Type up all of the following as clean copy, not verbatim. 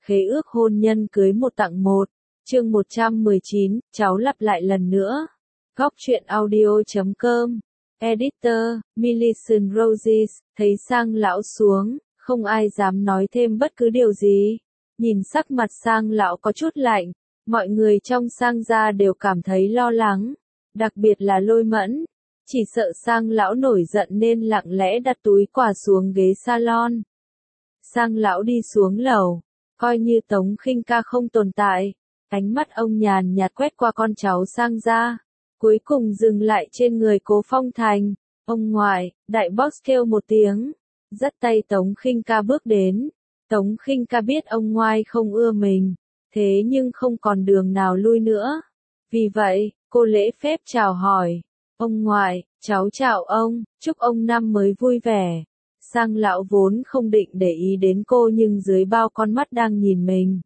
Khế ước hôn nhân cưới một tặng một. Chương 119, cháu lặp lại lần nữa. Góc truyện audio.com. Editor, Millicent Roses, thấy Sang lão xuống, không ai dám nói thêm bất cứ điều gì. Nhìn sắc mặt Sang lão có chút lạnh, mọi người trong Sang gia đều cảm thấy lo lắng, đặc biệt là Lôi Mẫn. Chỉ sợ Sang lão nổi giận nên lặng lẽ đặt túi quà xuống ghế salon. Sang lão đi xuống lầu, coi như Tống Khinh Ca không tồn tại. Ánh mắt ông nhàn nhạt quét qua con cháu Sang gia, cuối cùng dừng lại trên người Cố Phong Thành. Ông ngoại, đại boss kêu một tiếng, dắt tay Tống Khinh Ca bước đến. Tống Khinh Ca biết ông ngoại không ưa mình, thế nhưng không còn đường nào lui nữa. Vì vậy, cô lễ phép chào hỏi. Ông ngoại, cháu chào ông, chúc ông năm mới vui vẻ. Sang lão vốn không định để ý đến cô nhưng dưới bao con mắt đang nhìn mình,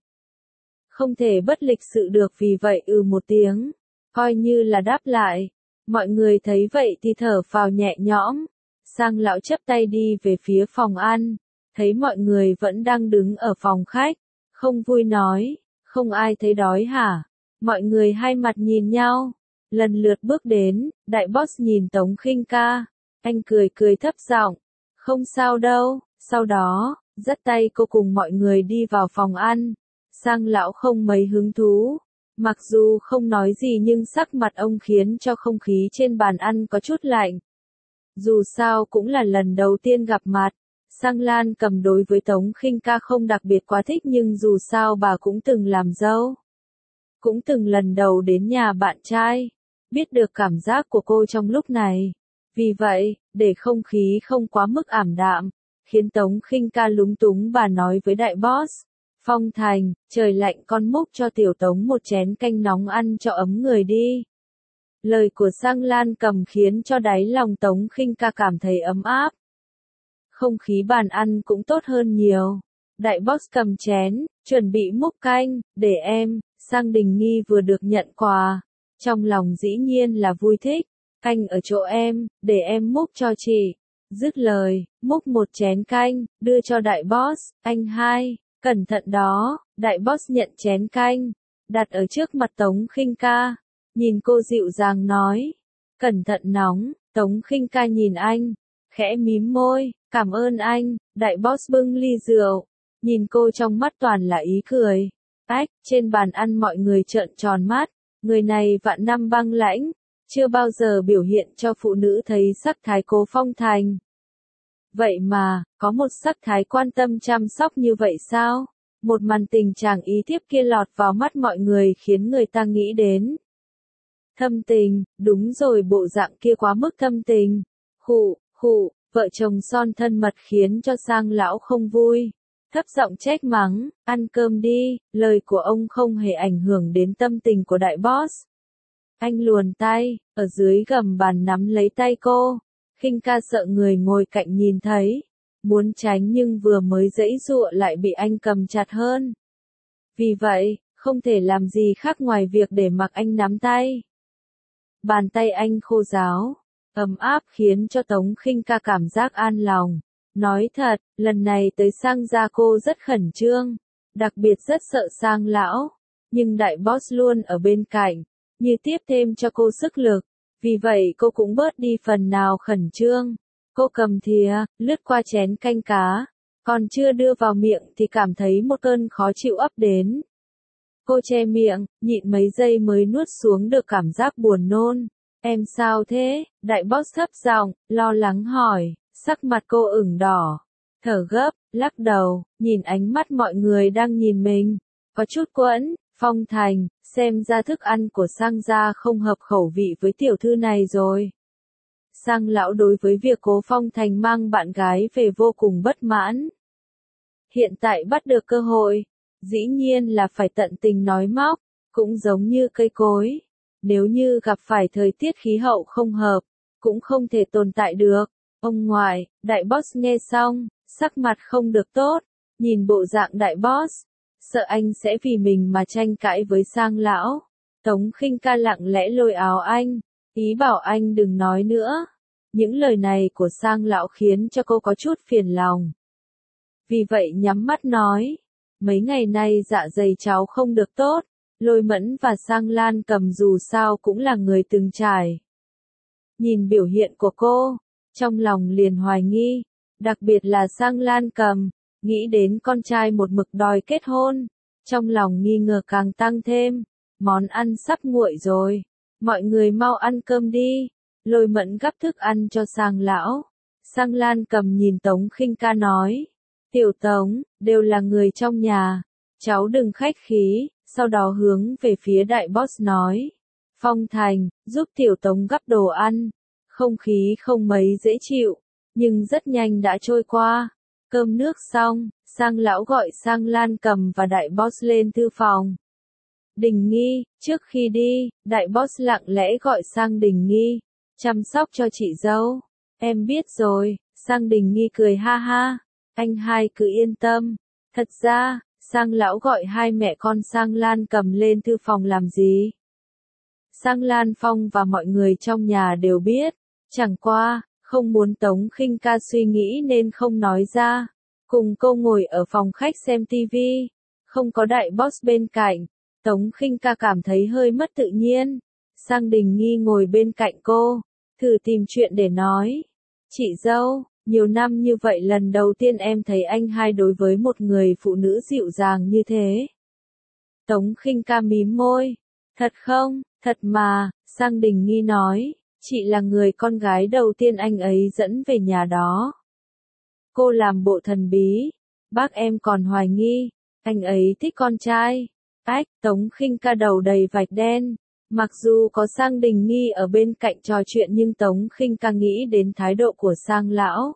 không thể bất lịch sự được, vì vậy một tiếng, coi như là đáp lại. Mọi người thấy vậy thì thở phào nhẹ nhõm. Sang lão chắp tay đi về phía phòng ăn, thấy mọi người vẫn đang đứng ở phòng khách, không vui nói, không ai thấy đói hả? Mọi người hai mặt nhìn nhau, lần lượt bước đến. Đại boss nhìn Tống Khinh Ca, anh cười cười thấp giọng, không sao đâu. Sau đó, dắt tay cô cùng mọi người đi vào phòng ăn. Sang lão không mấy hứng thú, mặc dù không nói gì nhưng sắc mặt ông khiến cho không khí trên bàn ăn có chút lạnh. Dù sao cũng là lần đầu tiên gặp mặt, Sang Lan Cầm đối với Tống Khinh Ca không đặc biệt quá thích, nhưng dù sao bà cũng từng làm dâu, cũng từng lần đầu đến nhà bạn trai, biết được cảm giác của cô trong lúc này. Vì vậy, để không khí không quá mức ảm đạm, khiến Tống Khinh Ca lúng túng, bà nói với đại boss, Phong Thành, trời lạnh con múc cho tiểu Tống một chén canh nóng ăn cho ấm người đi. Lời của Sang Lan Cầm khiến cho đáy lòng Tống Khinh Ca cảm thấy ấm áp. Không khí bàn ăn cũng tốt hơn nhiều. Đại boss cầm chén, chuẩn bị múc canh, để em. Sang Đình Nghi vừa được nhận quà, trong lòng dĩ nhiên là vui thích. Canh ở chỗ em, để em múc cho chị. Dứt lời, múc một chén canh, đưa cho đại boss. Anh hai, cẩn thận đó. Đại boss nhận chén canh, đặt ở trước mặt Tống Khinh Ca, nhìn cô dịu dàng nói, cẩn thận nóng. Tống Khinh Ca nhìn anh, khẽ mím môi, cảm ơn anh. Đại boss bưng ly rượu, nhìn cô trong mắt toàn là ý cười. Trên bàn ăn mọi người trợn tròn mắt, người này vạn năm băng lãnh, chưa bao giờ biểu hiện cho phụ nữ thấy sắc thái Cố Phong Thành. Vậy mà, có một sắc thái quan tâm chăm sóc như vậy sao? Một màn tình chàng ý thiếp kia lọt vào mắt mọi người khiến người ta nghĩ đến thâm tình. Đúng rồi, bộ dạng kia quá mức thâm tình. Khụ, vợ chồng son thân mật khiến cho Sang lão không vui, thấp giọng trách mắng, ăn cơm đi. Lời của ông không hề ảnh hưởng đến tâm tình của đại boss. Anh luồn tay, ở dưới gầm bàn nắm lấy tay cô. Khinh Ca sợ người ngồi cạnh nhìn thấy, muốn tránh nhưng vừa mới giãy giụa lại bị anh cầm chặt hơn. Vì vậy, không thể làm gì khác ngoài việc để mặc anh nắm tay. Bàn tay anh khô ráo, ấm áp khiến cho Tống Khinh Ca cảm giác an lòng. Nói thật, lần này tới Sang gia cô rất khẩn trương, đặc biệt rất sợ Sang lão, nhưng đại boss luôn ở bên cạnh, như tiếp thêm cho cô sức lực, vì vậy cô cũng bớt đi phần nào khẩn trương. Cô cầm thìa, lướt qua chén canh cá, còn chưa đưa vào miệng thì cảm thấy một cơn khó chịu ập đến. Cô che miệng, nhịn mấy giây mới nuốt xuống được cảm giác buồn nôn. Em sao thế? Đại boss thấp giọng, lo lắng hỏi. Sắc mặt cô ửng đỏ, thở gấp, lắc đầu, nhìn ánh mắt mọi người đang nhìn mình, có chút quẫn. Phong Thành, xem ra thức ăn của Sang gia không hợp khẩu vị với tiểu thư này rồi. Sang lão đối với việc Cố Phong Thành mang bạn gái về vô cùng bất mãn. Hiện tại bắt được cơ hội, dĩ nhiên là phải tận tình nói móc, cũng giống như cây cối. Nếu như gặp phải thời tiết khí hậu không hợp, cũng không thể tồn tại được. Ông ngoại, đại boss nghe xong, sắc mặt không được tốt, nhìn bộ dạng đại boss, sợ anh sẽ vì mình mà tranh cãi với Sang lão. Tống Khinh Ca lặng lẽ lôi áo anh, ý bảo anh đừng nói nữa. Những lời này của Sang lão khiến cho cô có chút phiền lòng. Vì vậy nhắm mắt nói, mấy ngày nay dạ dày cháu không được tốt, Lôi Mẫn và Sang Lan Cầm dù sao cũng là người từng trải. Nhìn biểu hiện của cô, trong lòng liền hoài nghi, đặc biệt là Sang Lan Cầm, nghĩ đến con trai một mực đòi kết hôn, trong lòng nghi ngờ càng tăng thêm, món ăn sắp nguội rồi, mọi người mau ăn cơm đi, Lôi Mẫn gắp thức ăn cho Sang lão. Sang Lan Cầm nhìn Tống Khinh Ca nói, Tiểu Tống, đều là người trong nhà, cháu đừng khách khí, sau đó hướng về phía đại boss nói, Phong Thành, giúp Tiểu Tống gắp đồ ăn, không khí không mấy dễ chịu, nhưng rất nhanh đã trôi qua, cơm nước xong, Sang lão gọi Sang Lan Cầm và đại boss lên thư phòng. Đình Nghi, trước khi đi, đại boss lặng lẽ gọi Sang Đình Nghi, chăm sóc cho chị dâu. Em biết rồi, Sang Đình Nghi cười ha ha, anh hai cứ yên tâm. Thật ra, Sang lão gọi hai mẹ con Sang Lan Cầm lên thư phòng làm gì? Sang Lan Phong và mọi người trong nhà đều biết, chẳng qua, không muốn Tống Khinh Ca suy nghĩ nên không nói ra. Cùng cô ngồi ở phòng khách xem tivi, không có đại boss bên cạnh, Tống Khinh Ca cảm thấy hơi mất tự nhiên. Sang Đình Nghi ngồi bên cạnh cô, thử tìm chuyện để nói. Chị dâu, nhiều năm như vậy lần đầu tiên em thấy anh hai đối với một người phụ nữ dịu dàng như thế. Tống Khinh Ca mím môi. Thật không, thật mà, Sang Đình Nghi nói, chị là người con gái đầu tiên anh ấy dẫn về nhà đó. Cô làm bộ thần bí, bác em còn hoài nghi, anh ấy thích con trai. Ách, Tống Khinh Ca đầu đầy vạch đen. Mặc dù có Sang Đình Nghi ở bên cạnh trò chuyện nhưng Tống Khinh Ca nghĩ đến thái độ của Sang lão.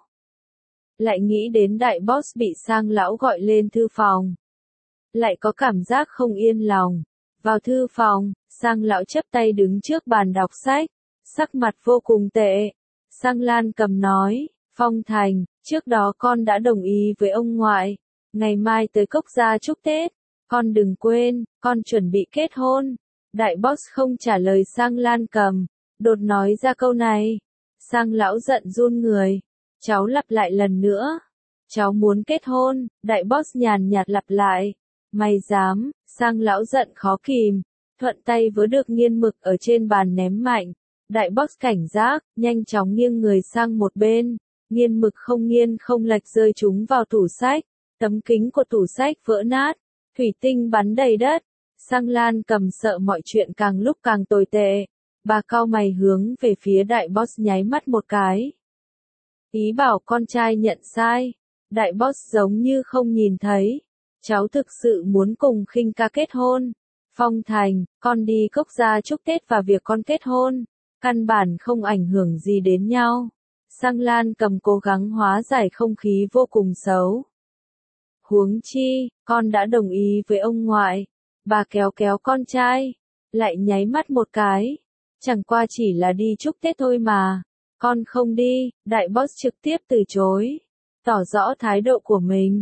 Lại nghĩ đến đại boss bị Sang lão gọi lên thư phòng. Lại có cảm giác không yên lòng. Vào thư phòng, Sang lão chắp tay đứng trước bàn đọc sách, sắc mặt vô cùng tệ. Sang Lan Cầm nói, Phong Thành, trước đó con đã đồng ý với ông ngoại, ngày mai tới Cốc Gia chúc Tết, con đừng quên, con chuẩn bị kết hôn. Đại boss không trả lời Sang Lan Cầm, đột nói ra câu này. Sang lão giận run người, cháu lặp lại lần nữa. Cháu muốn kết hôn, đại boss nhàn nhạt lặp lại. Mày dám, Sang lão giận khó kìm, thuận tay vớ được nghiên mực ở trên bàn ném mạnh. Đại boss cảnh giác, nhanh chóng nghiêng người sang một bên, nghiên mực không nghiêng không lệch rơi chúng vào tủ sách, tấm kính của tủ sách vỡ nát, thủy tinh bắn đầy đất. Sang Lan Cầm sợ mọi chuyện càng lúc càng tồi tệ, bà cau mày hướng về phía đại boss nháy mắt một cái. Ý bảo con trai nhận sai, đại boss giống như không nhìn thấy, cháu thực sự muốn cùng Khinh Ca kết hôn. Phong Thành, con đi Cốc Gia chúc Tết và việc con kết hôn, căn bản không ảnh hưởng gì đến nhau. Sang Lan Cầm cố gắng hóa giải không khí vô cùng xấu. Huống chi, con đã đồng ý với ông ngoại. Bà kéo kéo con trai, lại nháy mắt một cái. Chẳng qua chỉ là đi chúc Tết thôi mà. Con không đi, đại boss trực tiếp từ chối. Tỏ rõ thái độ của mình.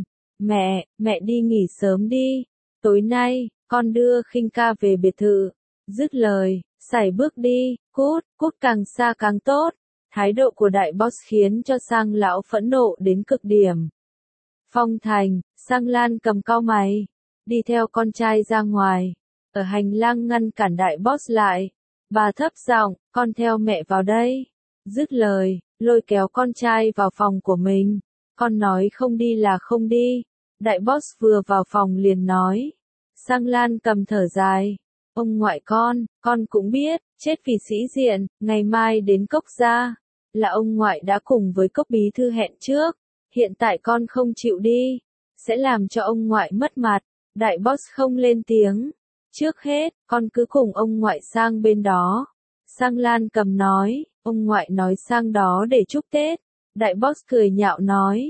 Mẹ đi nghỉ sớm đi. Tối nay, con đưa Khinh Ca về biệt thự. Dứt lời, sải bước đi, cút càng xa càng tốt. Thái độ của đại boss khiến cho Sang lão phẫn nộ đến cực điểm. Phong Thành, Sang Lan Cầm cau mày, đi theo con trai ra ngoài, ở hành lang ngăn cản đại boss lại. Bà thấp giọng, con theo mẹ vào đây. Dứt lời, lôi kéo con trai vào phòng của mình. Con nói không đi là không đi. Đại boss vừa vào phòng liền nói. Sang Lan Cầm thở dài. Ông ngoại con cũng biết, chết vì sĩ diện, ngày mai đến Cốc Gia. Là ông ngoại đã cùng với Cốc bí thư hẹn trước. Hiện tại con không chịu đi, sẽ làm cho ông ngoại mất mặt. Đại boss không lên tiếng. Trước hết, con cứ cùng ông ngoại sang bên đó. Sang Lan Cầm nói, ông ngoại nói sang đó để chúc Tết. Đại boss cười nhạo nói,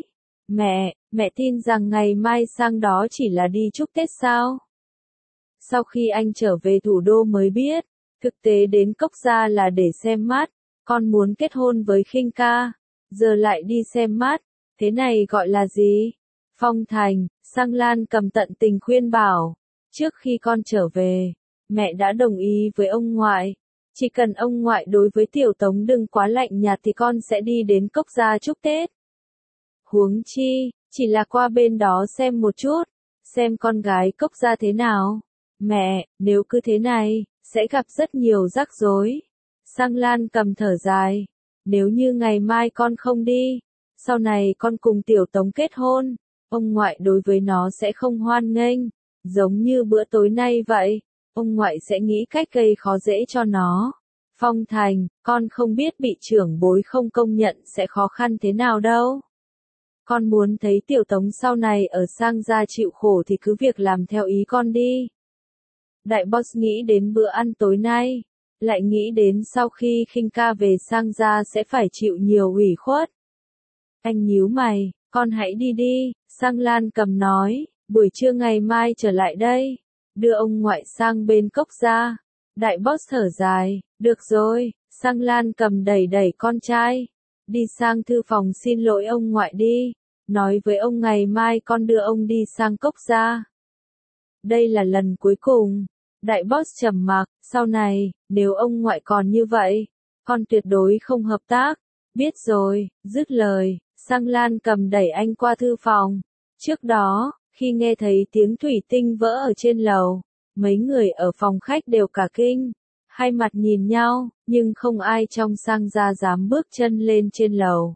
mẹ tin rằng ngày mai sang đó chỉ là đi chúc Tết sao? Sau khi anh trở về thủ đô mới biết, thực tế đến Cốc Gia là để xem mắt, con muốn kết hôn với Khinh Ca, giờ lại đi xem mắt, thế này gọi là gì? Phong Thành, Sang Lan Cầm tận tình khuyên bảo, trước khi con trở về, mẹ đã đồng ý với ông ngoại, chỉ cần ông ngoại đối với Tiểu Tống đừng quá lạnh nhạt thì con sẽ đi đến Cốc Gia chúc Tết. Huống chi, chỉ là qua bên đó xem một chút, xem con gái Cốc Gia thế nào. Mẹ, nếu cứ thế này, sẽ gặp rất nhiều rắc rối. Sang Lan cầm thở dài. Nếu như ngày mai con không đi, sau này con cùng Tiểu Tống kết hôn, ông ngoại đối với nó sẽ không hoan nghênh, giống như bữa tối nay vậy, ông ngoại sẽ nghĩ cách gây khó dễ cho nó. Phong Thành, con không biết bị trưởng bối không công nhận sẽ khó khăn thế nào đâu. Con muốn thấy Tiểu Tống sau này ở Sang Gia chịu khổ thì cứ việc làm theo ý con đi. Đại boss nghĩ đến bữa ăn tối nay, lại nghĩ đến sau khi Khinh Ca về Sang Gia sẽ phải chịu nhiều ủy khuất. Anh nhíu mày, con hãy đi đi, Sang Lan cầm nói, buổi trưa ngày mai trở lại đây, đưa ông ngoại sang bên Cốc Gia. Đại boss thở dài, được rồi, Sang Lan cầm đẩy đẩy con trai, đi sang thư phòng xin lỗi ông ngoại đi, nói với ông ngày mai con đưa ông đi sang Cốc Gia. Đây là lần cuối cùng. Đại boss trầm mặc, sau này, nếu ông ngoại còn như vậy, con tuyệt đối không hợp tác. Biết rồi, dứt lời, Sang Lan cầm đẩy anh qua thư phòng. Trước đó, khi nghe thấy tiếng thủy tinh vỡ ở trên lầu, mấy người ở phòng khách đều cả kinh, hai mặt nhìn nhau, nhưng không ai trong Sang Gia dám bước chân lên trên lầu.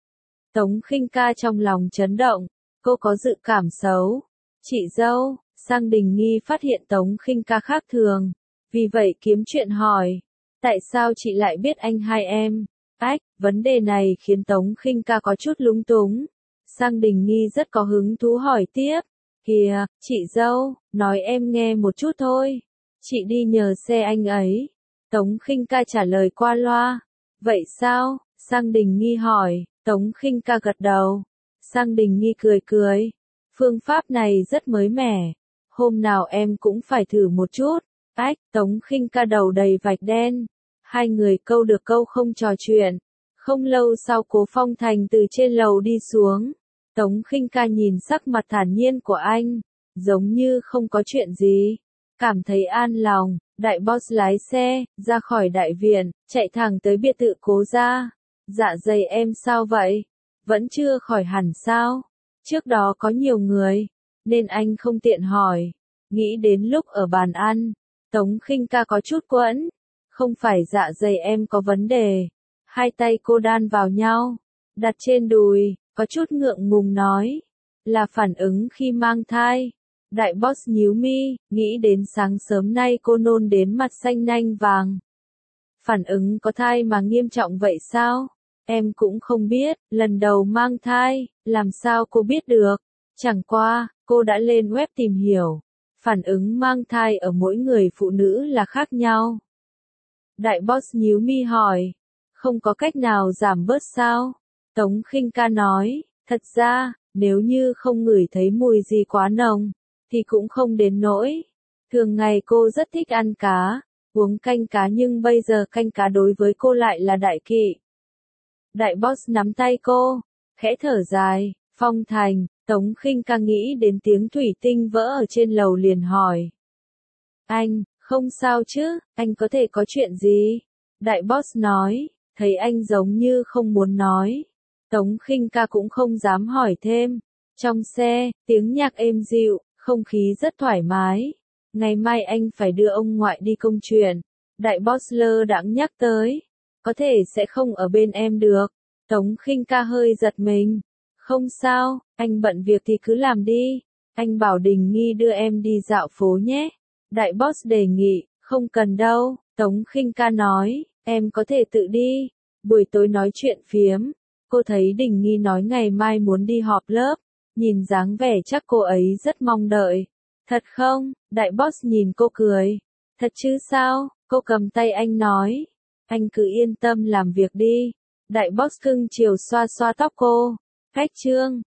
Tống Khinh Ca trong lòng chấn động, cô có dự cảm xấu. Chị dâu, Sang Đình Nghi phát hiện Tống Khinh Ca khác thường, vì vậy kiếm chuyện hỏi, tại sao chị lại biết anh hai em? Vấn đề này khiến Tống Khinh Ca có chút lúng túng. Sang Đình Nghi rất có hứng thú hỏi tiếp, kìa, chị dâu, nói em nghe một chút thôi, chị đi nhờ xe anh ấy. Tống Khinh Ca trả lời qua loa, vậy sao? Sang Đình Nghi hỏi, Tống Khinh Ca gật đầu. Sang Đình Nghi cười cười, phương pháp này rất mới mẻ, hôm nào em cũng phải thử một chút. Tống Khinh Ca đầu đầy vạch đen, hai người câu được câu không trò chuyện. Không lâu sau Cố Phong Thành từ trên lầu đi xuống, Tống Khinh Ca nhìn sắc mặt thản nhiên của anh, giống như không có chuyện gì, cảm thấy an lòng. Đại boss lái xe ra khỏi đại viện, chạy thẳng tới biệt thự Cố gia. Dạ dày em sao vậy? Vẫn chưa khỏi hẳn sao? Trước đó có nhiều người, nên anh không tiện hỏi. Nghĩ đến lúc ở bàn ăn, Tống Khinh Ca có chút quẫn. Không phải dạ dày em có vấn đề. Hai tay cô đan vào nhau, đặt trên đùi, có chút ngượng ngùng nói. Là phản ứng khi mang thai. Đại boss nhíu mi, nghĩ đến sáng sớm nay cô nôn đến mặt xanh nanh vàng. Phản ứng có thai mà nghiêm trọng vậy sao? Em cũng không biết, lần đầu mang thai, làm sao cô biết được? Chẳng qua, cô đã lên web tìm hiểu. Phản ứng mang thai ở mỗi người phụ nữ là khác nhau. Đại boss nhíu mi hỏi, không có cách nào giảm bớt sao? Tống Khinh Ca nói, thật ra, nếu như không ngửi thấy mùi gì quá nồng, thì cũng không đến nỗi. Thường ngày cô rất thích ăn cá, uống canh cá nhưng bây giờ canh cá đối với cô lại là đại kỵ. Đại boss nắm tay cô, khẽ thở dài, Phong Thành. Tống Khinh Ca nghĩ đến tiếng thủy tinh vỡ ở trên lầu liền hỏi. Anh, không sao chứ, anh có thể có chuyện gì? Đại boss nói, thấy anh giống như không muốn nói. Tống Khinh Ca cũng không dám hỏi thêm. Trong xe, tiếng nhạc êm dịu, không khí rất thoải mái. Ngày mai anh phải đưa ông ngoại đi công chuyện. Đại boss lơ đãng nhắc tới. Có thể sẽ không ở bên em được. Tống Khinh Ca hơi giật mình. Không sao, anh bận việc thì cứ làm đi. Anh bảo Đình Nghi đưa em đi dạo phố nhé. Đại boss đề nghị, không cần đâu. Tống Khinh Ca nói, em có thể tự đi. Buổi tối nói chuyện phiếm. Cô thấy Đình Nghi nói ngày mai muốn đi họp lớp. Nhìn dáng vẻ chắc cô ấy rất mong đợi. Thật không? Đại boss nhìn cô cười. Thật chứ sao? Cô cầm tay anh nói. Anh cứ yên tâm làm việc đi. Đại boss cưng chiều xoa xoa tóc cô. Khách trương,